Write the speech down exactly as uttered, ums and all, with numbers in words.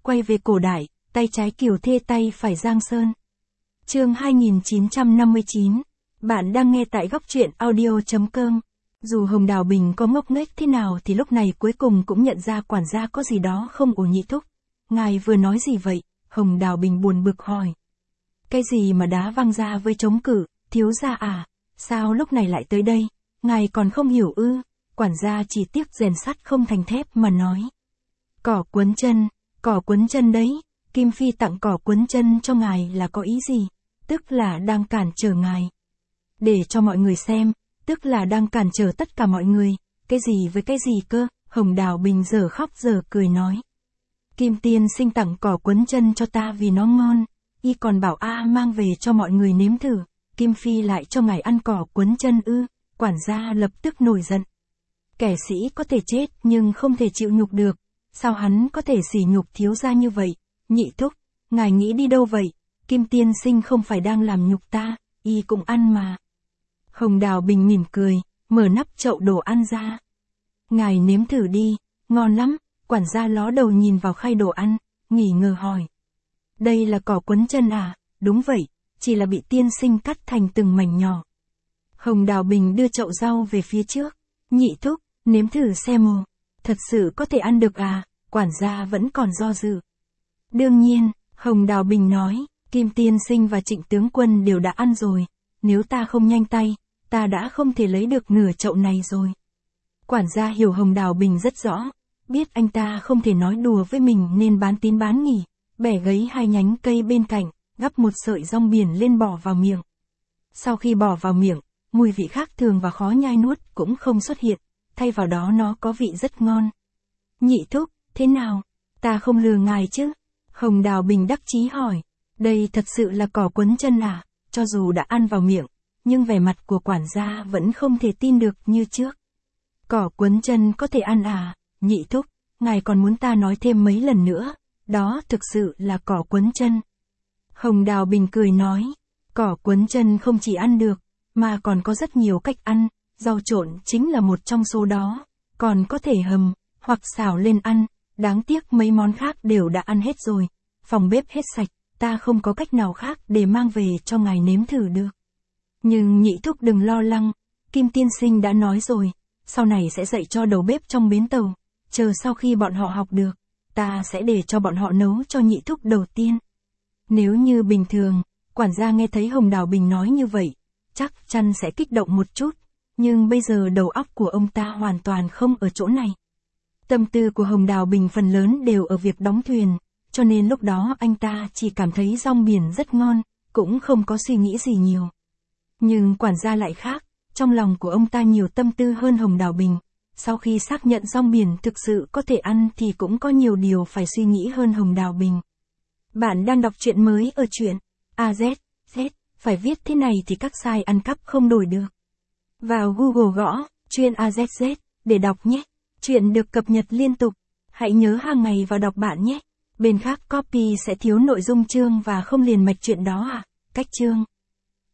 quay về cổ đại, tay trái Kiều Thê tay phải Giang Sơn. Chương hai nghìn chín trăm năm mươi chín. Bạn đang nghe tại góc truyện audio chấm com. Dù Hồng Đào Bình có ngốc nghếch thế nào thì lúc này cuối cùng cũng nhận ra quản gia có gì đó không ổn. Nhị thúc, ngài vừa nói gì vậy? Hồng Đào Bình buồn bực hỏi. Cái gì mà đá văng ra với chống cự, thiếu gia à? Sao lúc này lại tới đây? Ngài còn không hiểu ư? Quản gia chỉ tiếc rèn sắt không thành thép mà nói. Cỏ quấn chân, cỏ quấn chân đấy. Kim Phi tặng cỏ quấn chân cho ngài là có ý gì? Tức là đang cản trở ngài. Để cho mọi người xem, tức là đang cản trở tất cả mọi người. Cái gì với cái gì cơ? Hồng Đào Bình giờ khóc giờ cười nói. Kim tiên sinh tặng cỏ quấn chân cho ta vì nó ngon. Y còn bảo A mang về cho mọi người nếm thử. Kim Phi lại cho ngài ăn cỏ quấn chân ư? Quản gia lập tức nổi giận. Kẻ sĩ có thể chết nhưng không thể chịu nhục được. Sao hắn có thể sỉ nhục thiếu gia như vậy? Nhị thúc, ngài nghĩ đi đâu vậy? Kim tiên sinh không phải đang làm nhục ta, y cũng ăn mà. Hồng Đào Bình mỉm cười, mở nắp chậu đồ ăn ra. Ngài nếm thử đi, ngon lắm. Quản gia ló đầu nhìn vào khay đồ ăn, nghi ngờ hỏi. Đây là cỏ quấn chân à? Đúng vậy, chỉ là bị tiên sinh cắt thành từng mảnh nhỏ. Hồng Đào Bình đưa chậu rau về phía trước. Nhị thúc, nếm thử xem ồ. Thật sự có thể ăn được à? Quản gia vẫn còn do dự. Đương nhiên, Hồng Đào Bình nói, Kim tiên sinh và Trịnh tướng quân đều đã ăn rồi. Nếu ta không nhanh tay, ta đã không thể lấy được nửa chậu này rồi. Quản gia hiểu Hồng Đào Bình rất rõ. Biết anh ta không thể nói đùa với mình nên bán tín bán nghi. Bẻ gấy hai nhánh cây bên cạnh, gắp một sợi rong biển lên bỏ vào miệng. Sau khi bỏ vào miệng, mùi vị khác thường và khó nhai nuốt cũng không xuất hiện. Thay vào đó nó có vị rất ngon. Nhị thúc, thế nào? Ta không lừa ngài chứ? Hồng Đào Bình đắc chí hỏi. Đây thật sự là cỏ quấn chân à? Cho dù đã ăn vào miệng, nhưng vẻ mặt của quản gia vẫn không thể tin được như trước. Cỏ quấn chân có thể ăn à? Nhị thúc, ngài còn muốn ta nói thêm mấy lần nữa? Đó thực sự là cỏ quấn chân. Hồng Đào Bình cười nói. Cỏ quấn chân không chỉ ăn được, mà còn có rất nhiều cách ăn. Rau trộn chính là một trong số đó. Còn có thể hầm, hoặc xào lên ăn. Đáng tiếc mấy món khác đều đã ăn hết rồi. Phòng bếp hết sạch, ta không có cách nào khác để mang về cho ngài nếm thử được. Nhưng nhị thúc đừng lo lắng. Kim tiên sinh đã nói rồi. Sau này sẽ dạy cho đầu bếp trong bến tàu. Chờ sau khi bọn họ học được, ta sẽ để cho bọn họ nấu cho nhị thúc đầu tiên. Nếu như bình thường, quản gia nghe thấy Hồng Đào Bình nói như vậy, chắc chắn sẽ kích động một chút. Nhưng bây giờ đầu óc của ông ta hoàn toàn không ở chỗ này. Tâm tư của Hồng Đào Bình phần lớn đều ở việc đóng thuyền, cho nên lúc đó anh ta chỉ cảm thấy rong biển rất ngon, cũng không có suy nghĩ gì nhiều. Nhưng quản gia lại khác, trong lòng của ông ta nhiều tâm tư hơn Hồng Đào Bình. Sau khi xác nhận rong biển thực sự có thể ăn thì cũng có nhiều điều phải suy nghĩ hơn Hồng Đào Bình. Bạn đang đọc truyện mới ở truyện a zét zét, phải viết thế này thì các site ăn cắp không đổi được. Vào Google gõ, truyện a zét zét, để đọc nhé. Truyện được cập nhật liên tục. Hãy nhớ hàng ngày vào đọc bạn nhé. Bên khác copy sẽ thiếu nội dung chương và không liền mạch truyện đó à? Cách chương.